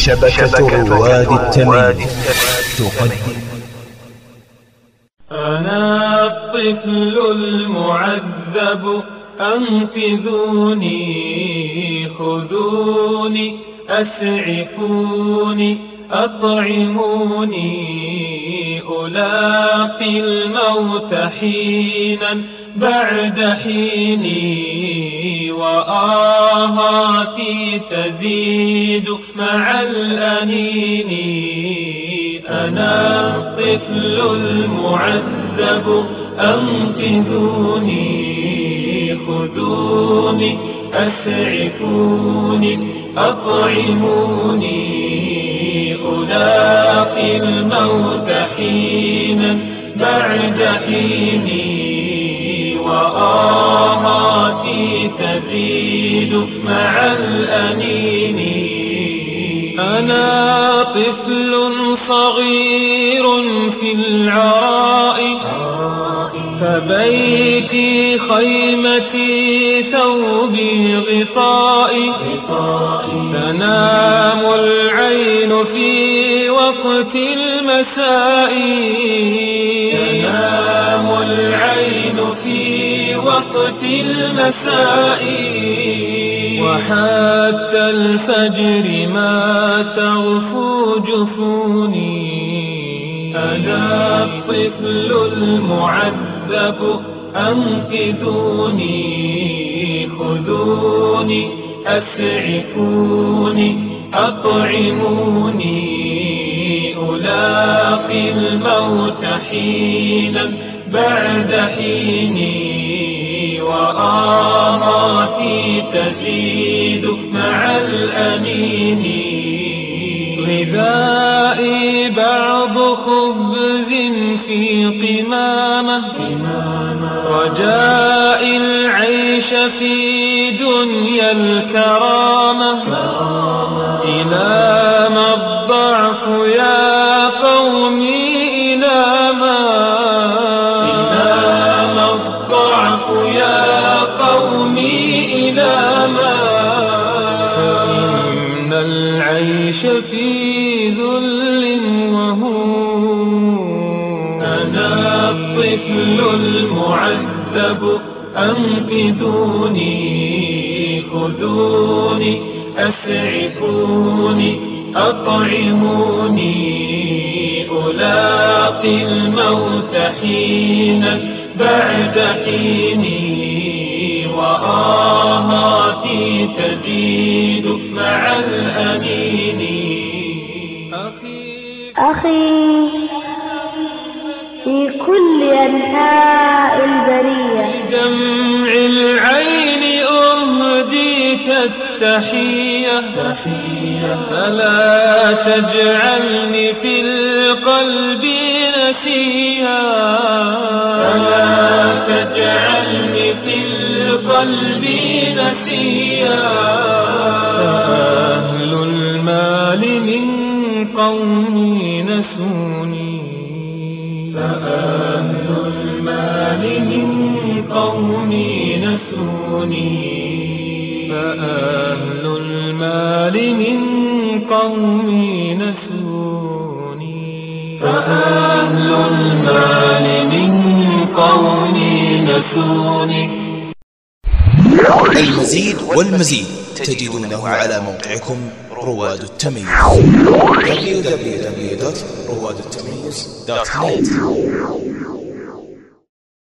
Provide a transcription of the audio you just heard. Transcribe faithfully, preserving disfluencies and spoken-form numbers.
شبكة رواد التمييز تقدم. أنا الطفل المعذب أنقذوني، خذوني أسعفوني أطعموني، ألاقي الموت حينا بعد حيني، وآهاتي تزيد مع الأنين. أنا الطفل المعذب أنقذوني، خذوني أسعفوني أطعموني، ألاقي الموت حينا بعد حيني، وآهاتي تزيد مع الأنين. أنا طفل صغير في العراء، فبيتي خيمتي ثوبي غطائي، تنام العين في وقت المساء، تنام العين في وقت المساء، وحتى الفجر ما تغفو جفوني. أنا الطفل المعذب أنقذوني، خذوني أسعفوني أطعموني، ألاقي الموت حينا بعد حيني، وآهاتي تزيد مع الأنين. غذائي بعض خبز في قمامة، رجاء العيش في دنيا الكرامة، إلى ما الضعف يا قومي، إلى ما إلى ما الضعف يا قومي، إلى ما فإن العيش في ذل وهون. أنا الطفل المعذب أنقذوني، خذوني أسعفوني أطعموني، ألاقي الموت حينا بعد حيني، وآهاتي تزيد مع الأنين. أخي في كل أنحاء البرية، بدمع العين أهديك التحية، فلا تجعلني في القلب نسيا، فلا تجعلني في القلب نسيا. فأهل المال من قومي نسوني، فأهل المال من قومي نسوني، فأهل المال من قومي نسوني، فأهل المال من قومي نسوني. المزيد والمزيد تجدونه على موقعكم رواد التمييز دبليو دبليو دبليو دوت رواد التمييز دوت نت.